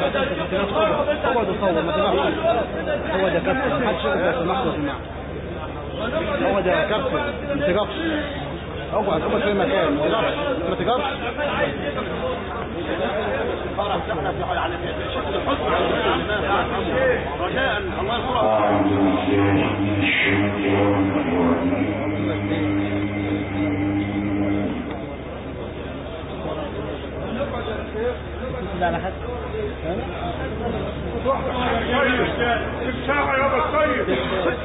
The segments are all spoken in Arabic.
اقعد وصور ما تبعش. هو ده كابتن محدش يقدر يسمعه ويسمعه. هو ده كابتن ما تجرش. اقعد في مكان ما تجرش. رجاء الله لا لا حد الساعة يا ابو الطيب.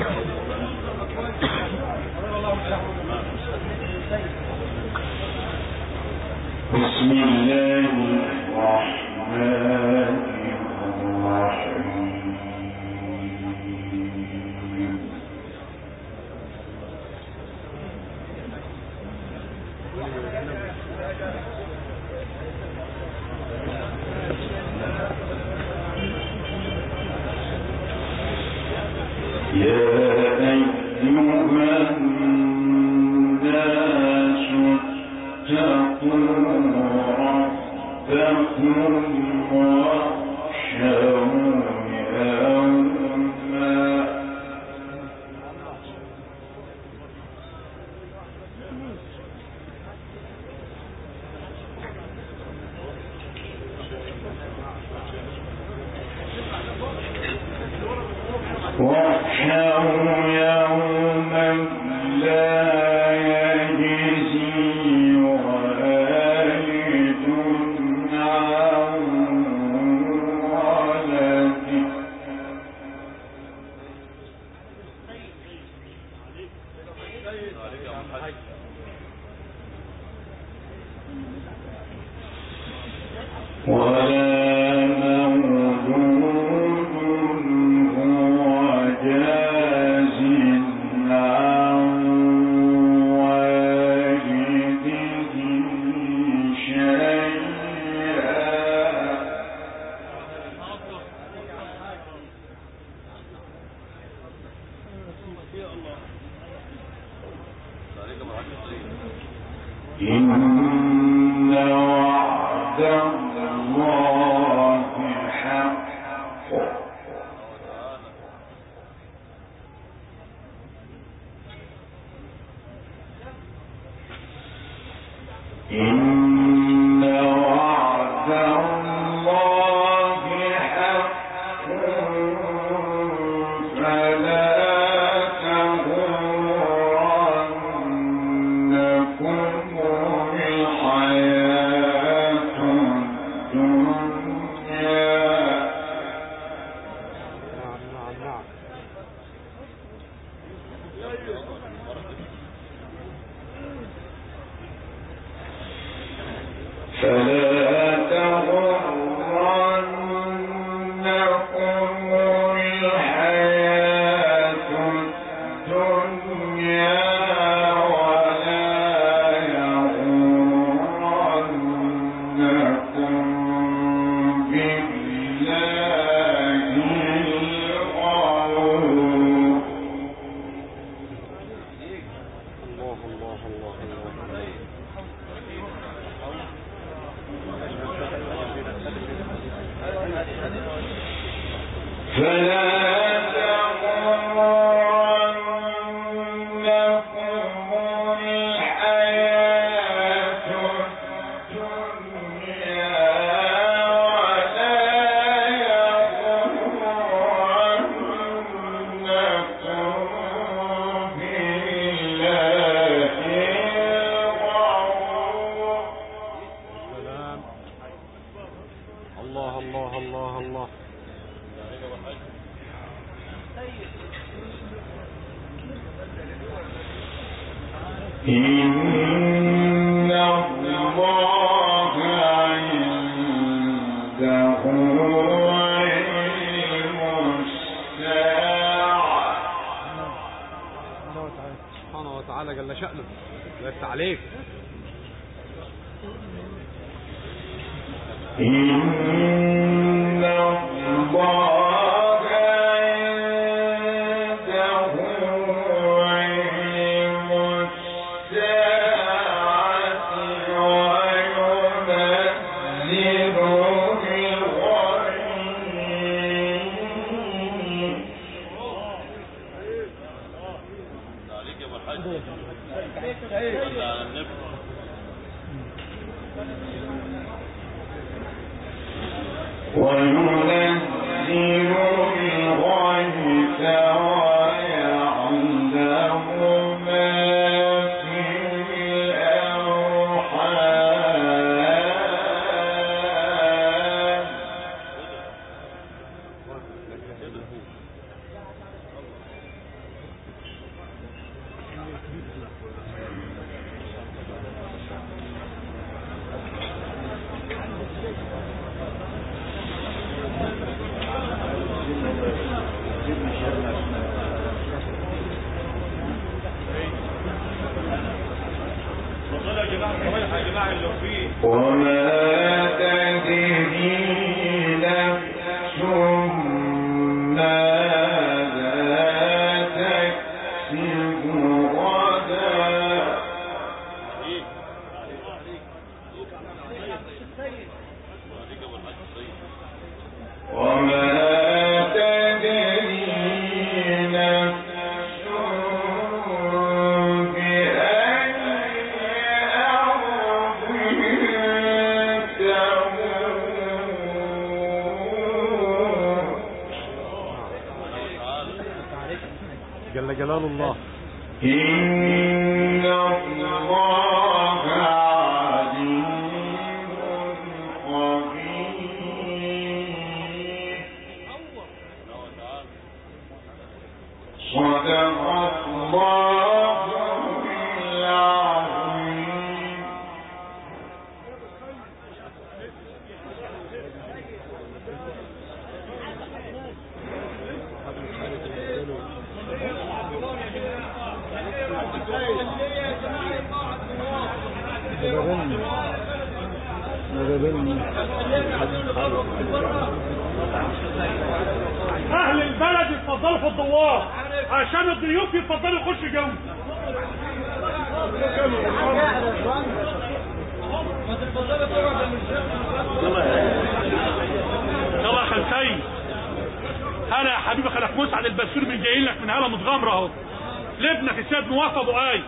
بسم الله الرحمن الرحيم. جل جلال الله. إن الله عليم خبير. صدق الله العظيم. اهل البلد يتفضلوا في الدوار عشان الضيوف يتفضلوا يخشوا جنب. يلا يا خلفي. هلا يا حبيبي خلف مسعد البسوري من جايين لك من هلا متغمره اهو لابنك السيد نواف ابو اي.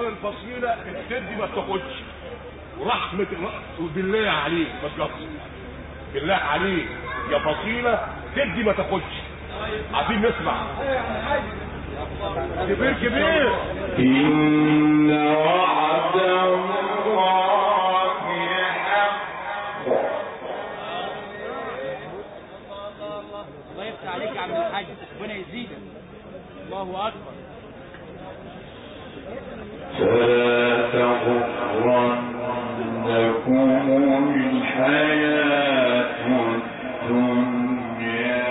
قال الفصيله تدي ما بتاخدش، ورحمه بالله عليك ما تجرش، بالله عليك يا فصيله تدي ما تاخدش. عايزين نسمع كبير إن وعد الله حق. الله يفتح عليك يا عم الحاج، ربنا يزيدك. الله اكبر. فلا تغرنكم الحياة الدنيا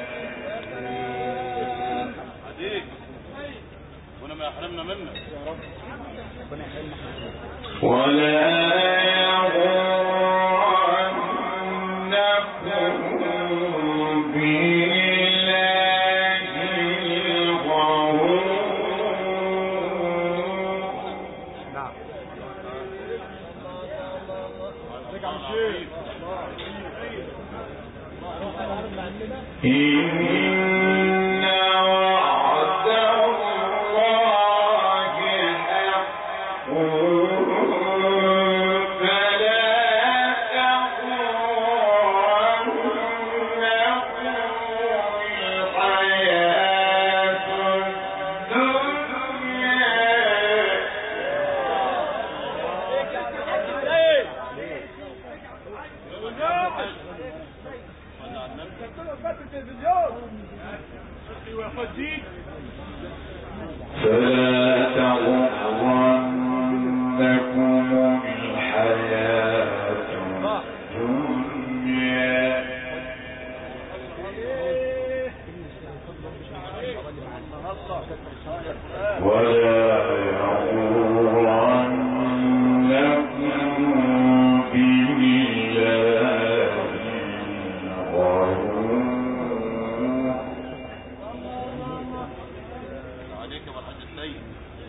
ونما يحرمنا منك يا رب. ولا يغرنكم بالله الغرور. إن وعد الله حق فلا تغرنكم الحياة فلا تغرنكم الحياة الدنيا ولا يغرنكم بالله الغرور. عليك يا الحاج السيد.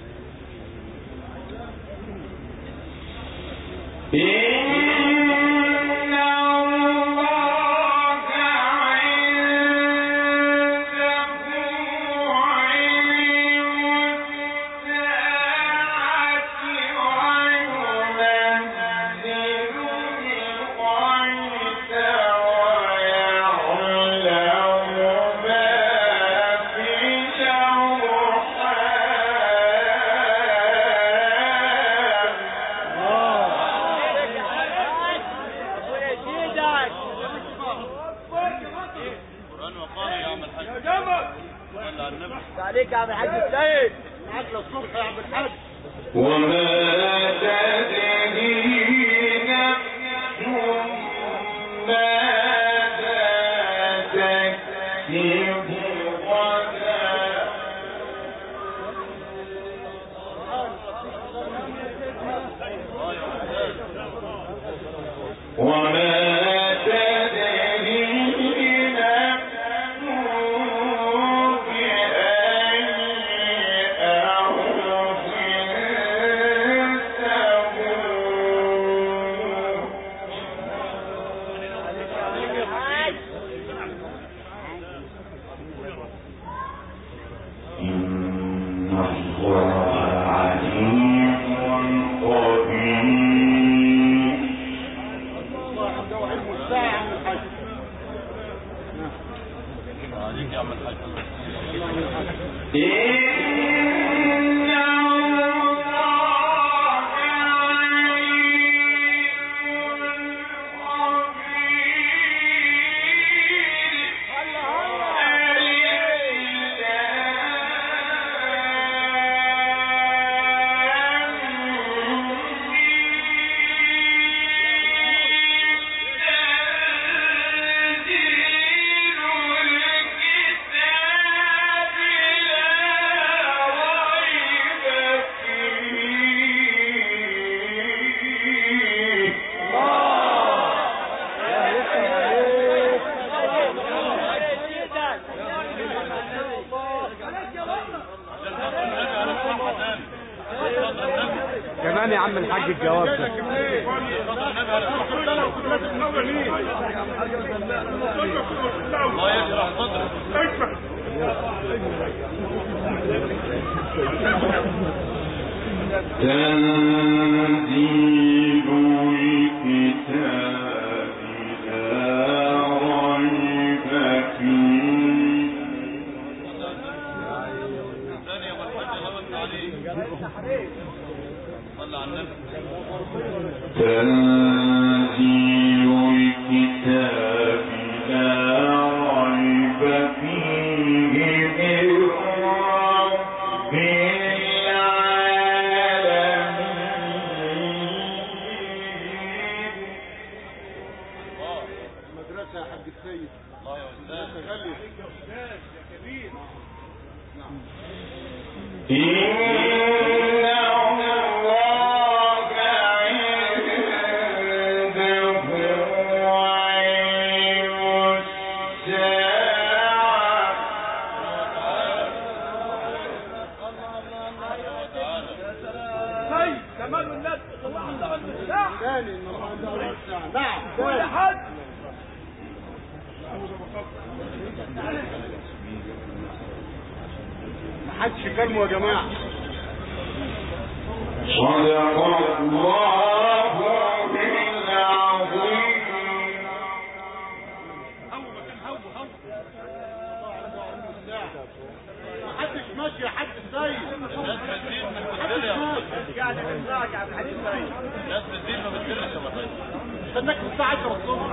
إن الله عنده علم الساعة وينزل الغيث ويعلم ما في القرآن وقال يا عم الحاج. يا صلى على النبي. عليك يا عم الحاج السيد، معاك للصبح يا عم الحاج. وما تدري نفس ماذا تكسب غدا وما تدري نفس بأي أرض إن الله عليم خبير. عليك يا عم الحاج. إن الله كمان يا عم الحاج الجواب ده. الله يشرح صدرك. تنزيل الكتاب لا ريب فيه تنزيل الكتاب لا ريب فيه من رب العالمين. المدرسة يا حاج السيد. الله يا أستاذ غالي يا كبير. نعم كل حد محدش يكلمه يا جماعة. صدق الله العظيم. محدش ماشي يا حاج السيد. محدش ماشي. قاعد بنراجع يا حاج السيد. الناس بالدين ما بتدرش يا بطل. استناك من الساعة 10 الصبح.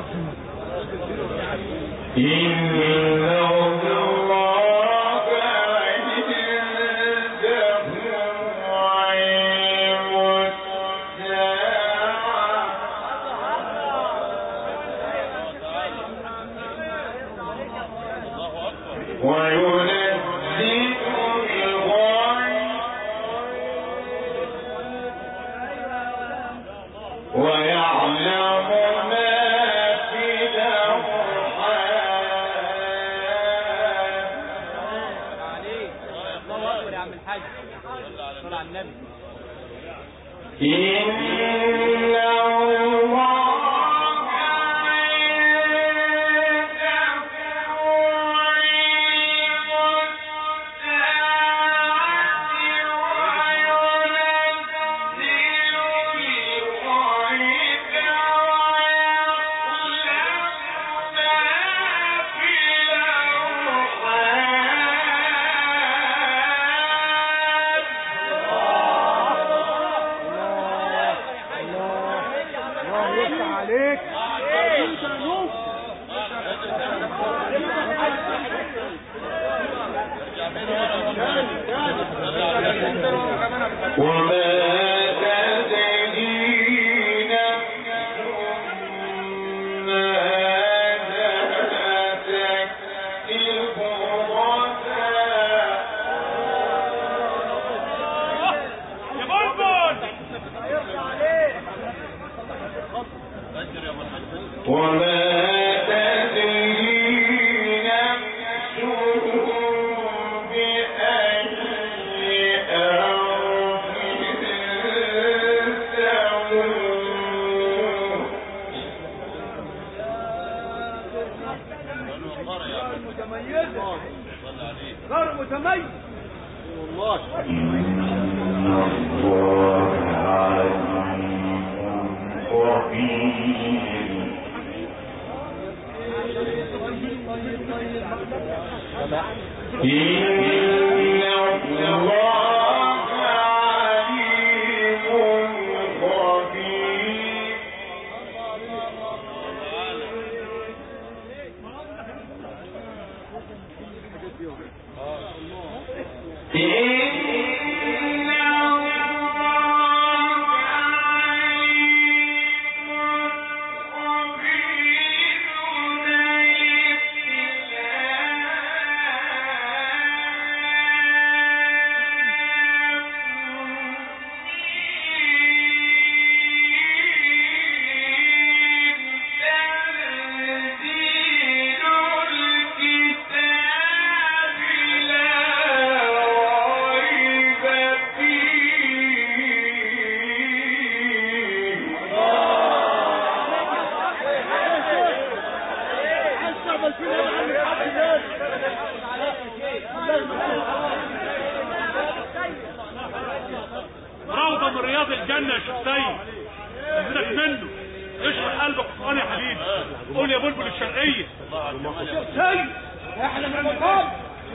رياض الجنة يا شيخ سيد ازيدك منه اشرح قلبك القرآن يا حبيبي قول يا بلبل الشرقية شيخ سيد احنا من المقام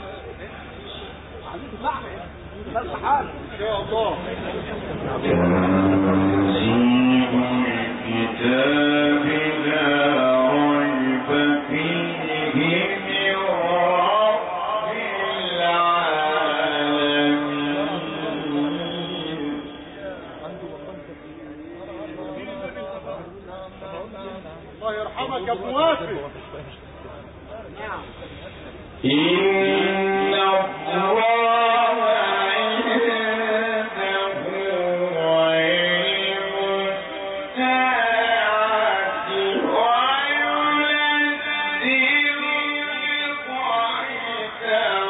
بس حال ان شاء الله تنزيل الكتاب لا ريب فيه من رب العالمين الله يرحمك يا ابو وافي إن الله عنده علم الساعة وينزل الغيث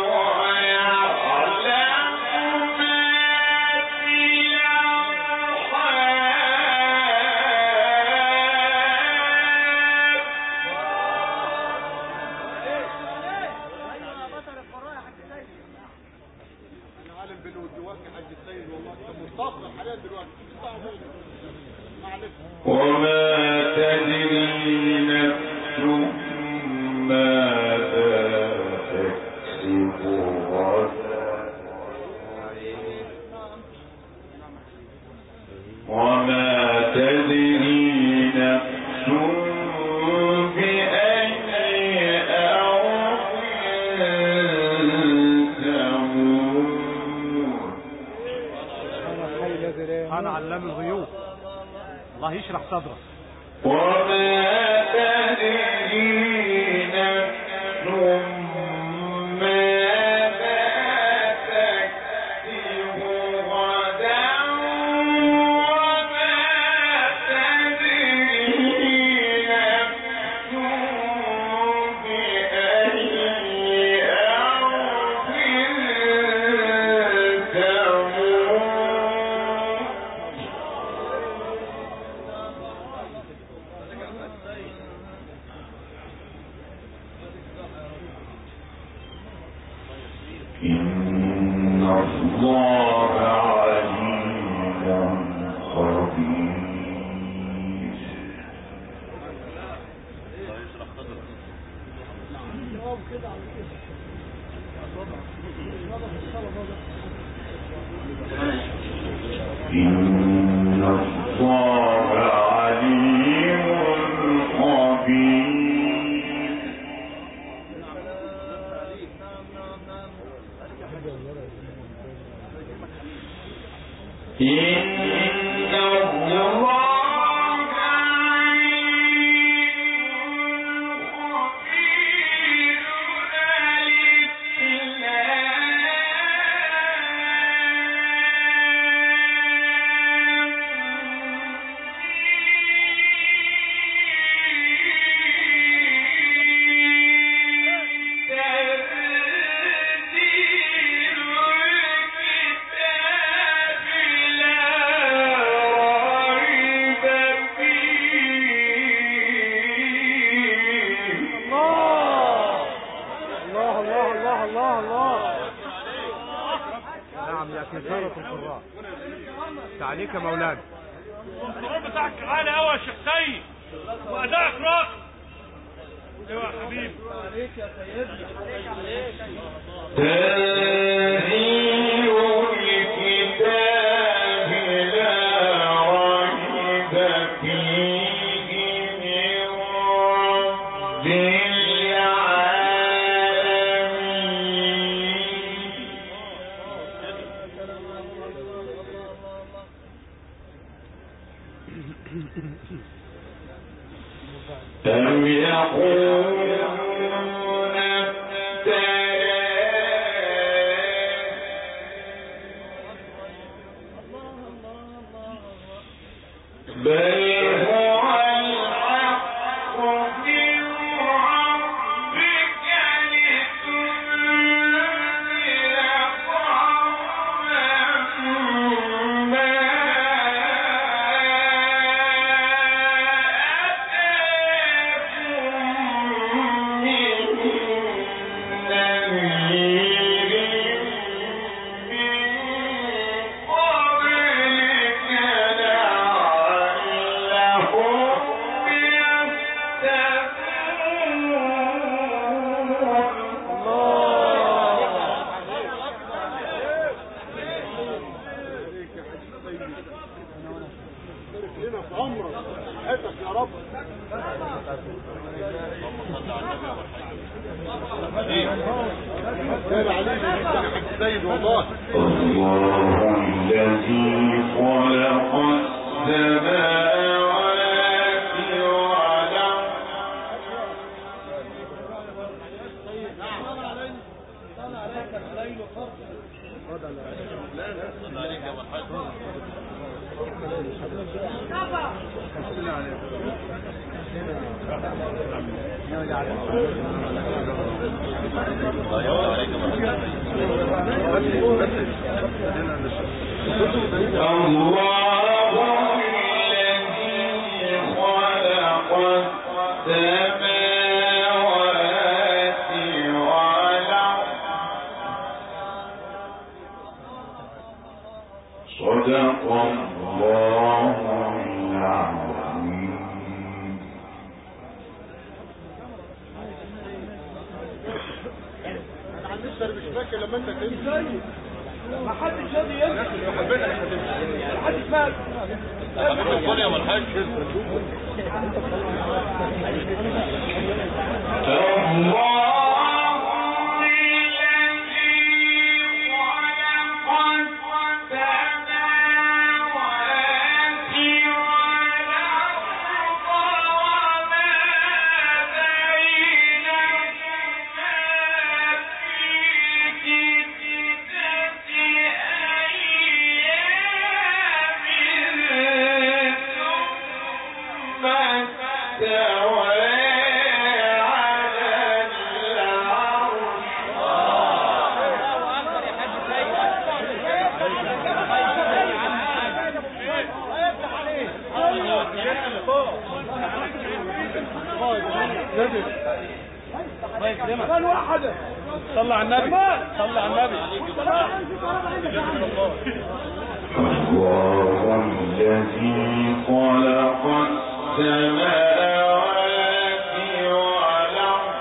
ويعلم ما في وما تدري نفس ماذا تكسب غدا وما تدري نفس بأي أرض تموت انا علام الغيوب الله يشرح صدرك وما تدري نفس ماذا تكسب غدا وما تدري نفس بأي أرض إن الله عليم خبير إن الله عليم خبير إن الله عليك يا مولانا الكنترول بتاعك عالي قوي يا شيخ سيد وادائك راقي ايوه يا حبيبي عليك يا سيدنا عليك تنزيل الكتاب لا ريب فيه من رب أم يقولون بل هو الحق من ربك لتنذر قوما ما أتاهم من نذير من قبلك لنا في عمرك حياتك يا رب. كان عليك السيد والله. الله الذي خلق السماوات والأرض صدق الله العظيم. انا عن نفسي مش فاكر لما انت تنسى. ما حدش راضي يمشي. ما حدش مات. الكل يا والحاج. صلى على النبي. صلى على النبي. الله الذي خلق السماوات والأرض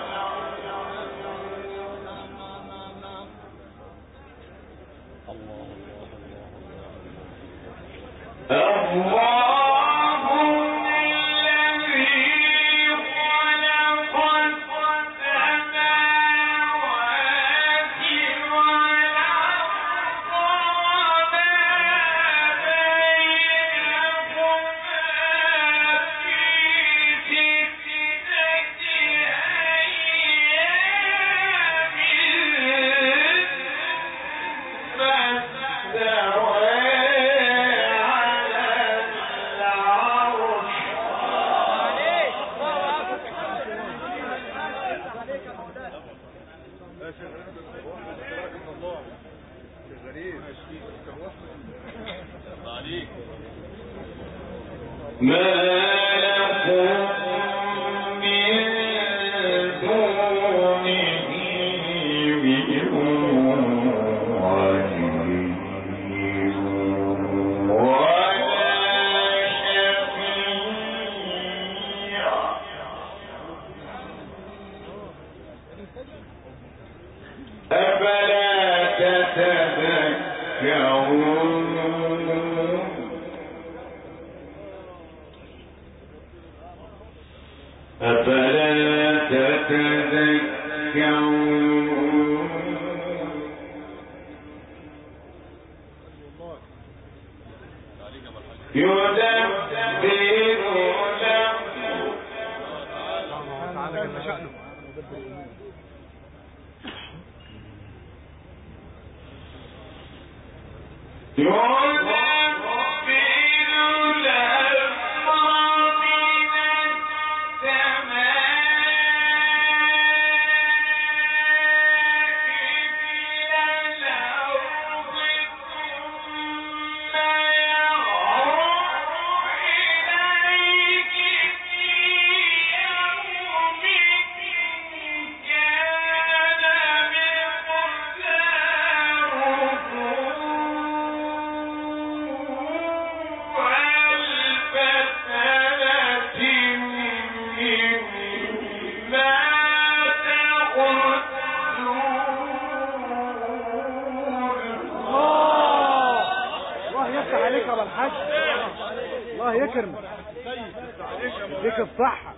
الله يكرمك يديك الصحة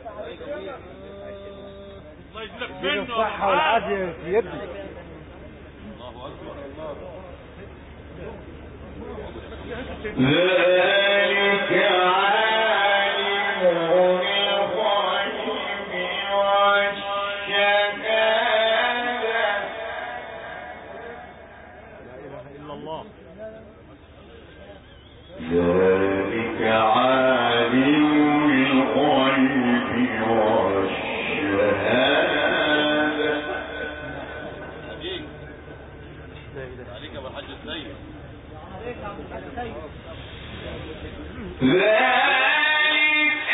الله يجزاك يديك منه الصحة والعافية في يدي. ذلك عالم الغيب والشهادة. لا إله إلا الله. ذلك عالم الغيب والشهادة. عليك يا الحاج السيد. ذلك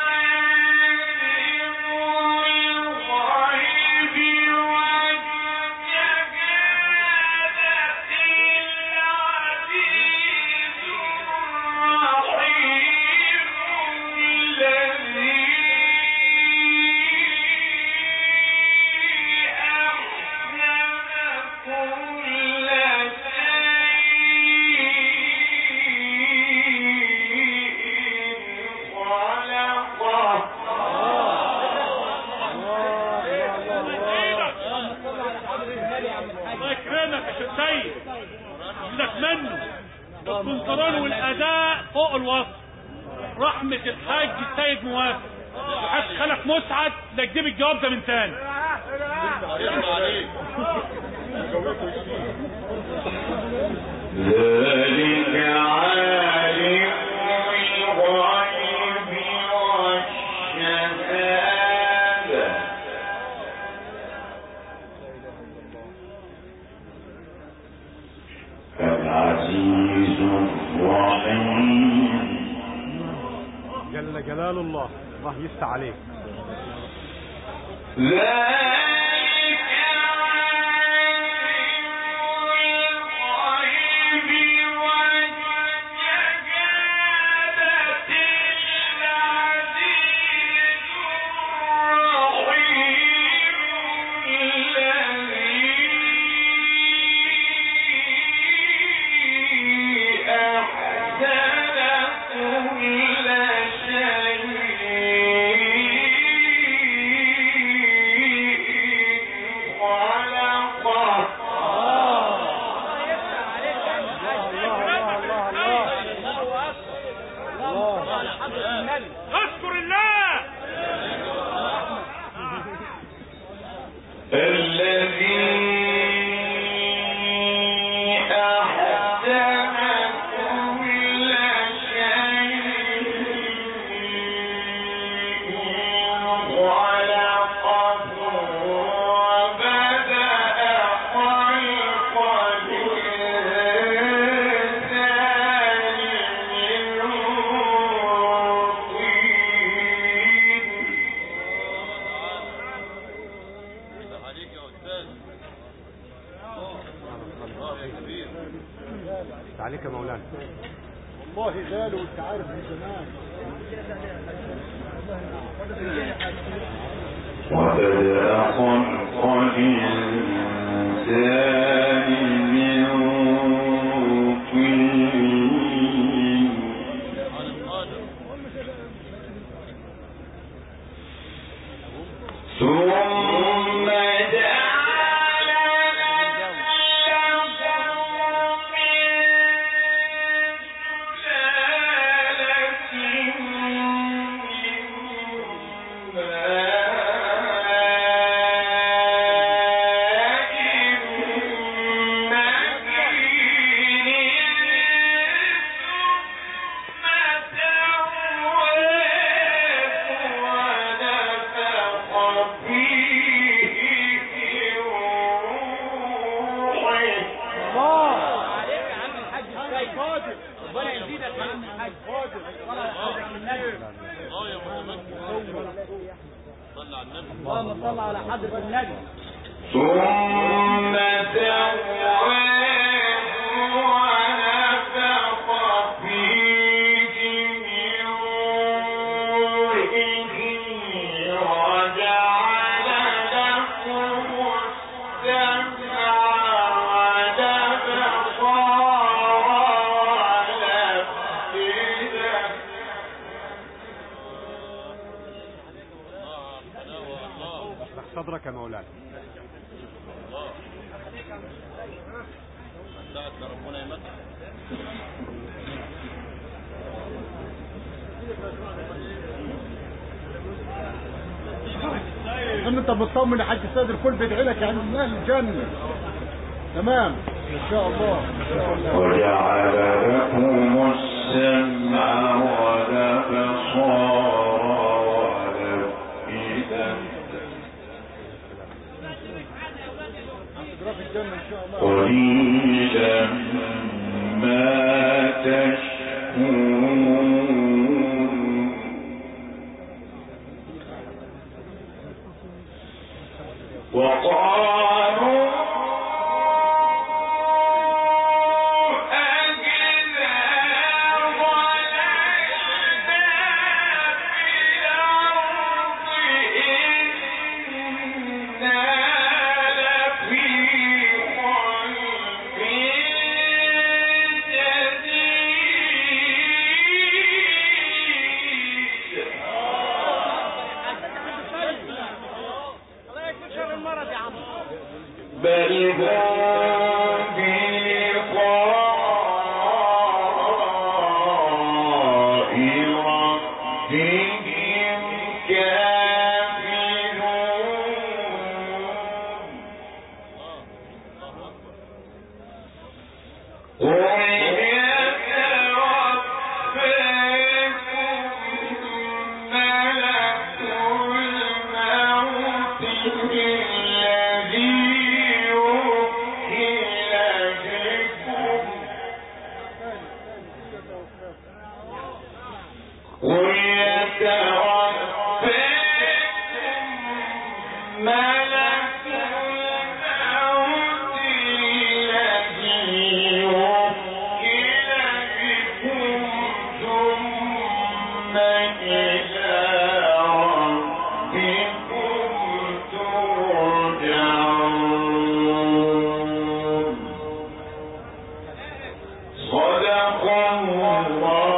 عالم الغيب والشهادة العزيز الرحيم الذي أحسن كل الله يكرمك يا شيخ سيد يجزاك منه. الكنترول والاداء فوق الوصف. رحمة الحاج السيد موافق وحتى خلف مسعد لا تجيب الجواب ده من تاني. ذلك عالم الغيب والشهادة العزيز الرحيم. جل جلال الله. الله يفتح عليك. ذلك عالم الغيب والشهادة العزيز الرحيم الذي أحسن كل شيء اذكر الله الذي أحسن كل شيء خلقه وبدأ خلق الإنسان من طين. عليك يا استاذ. الله يا كبير. عليك يا مولانا. والله غالي وانت عارف من زمان. وبدأ خلق الإنسان من طين ثم جعل نسله من سلالة من اللهم صل على حضرة النبي. ثم سواه ونفخ فيه من روحه وجعل لكم السمع والأبصار والأفئدة صدرك يا مولانا. ربنا يمتع. ان انت بتصوم يا حاج السيد الكل بيدعي لك يعني من اهل الجنه. تمام ان شاء الله. وجعل لكم السمع والابصار والافئده قليلا ما تشكرون. وقالوا بل هم بلقاء ربهم كافرون. قل يتوفاكم ملك الموت الذي قل يتوفاكم ملك الموت الذي وكل بكم ثم إلى ربكم ترجعون. صدق الله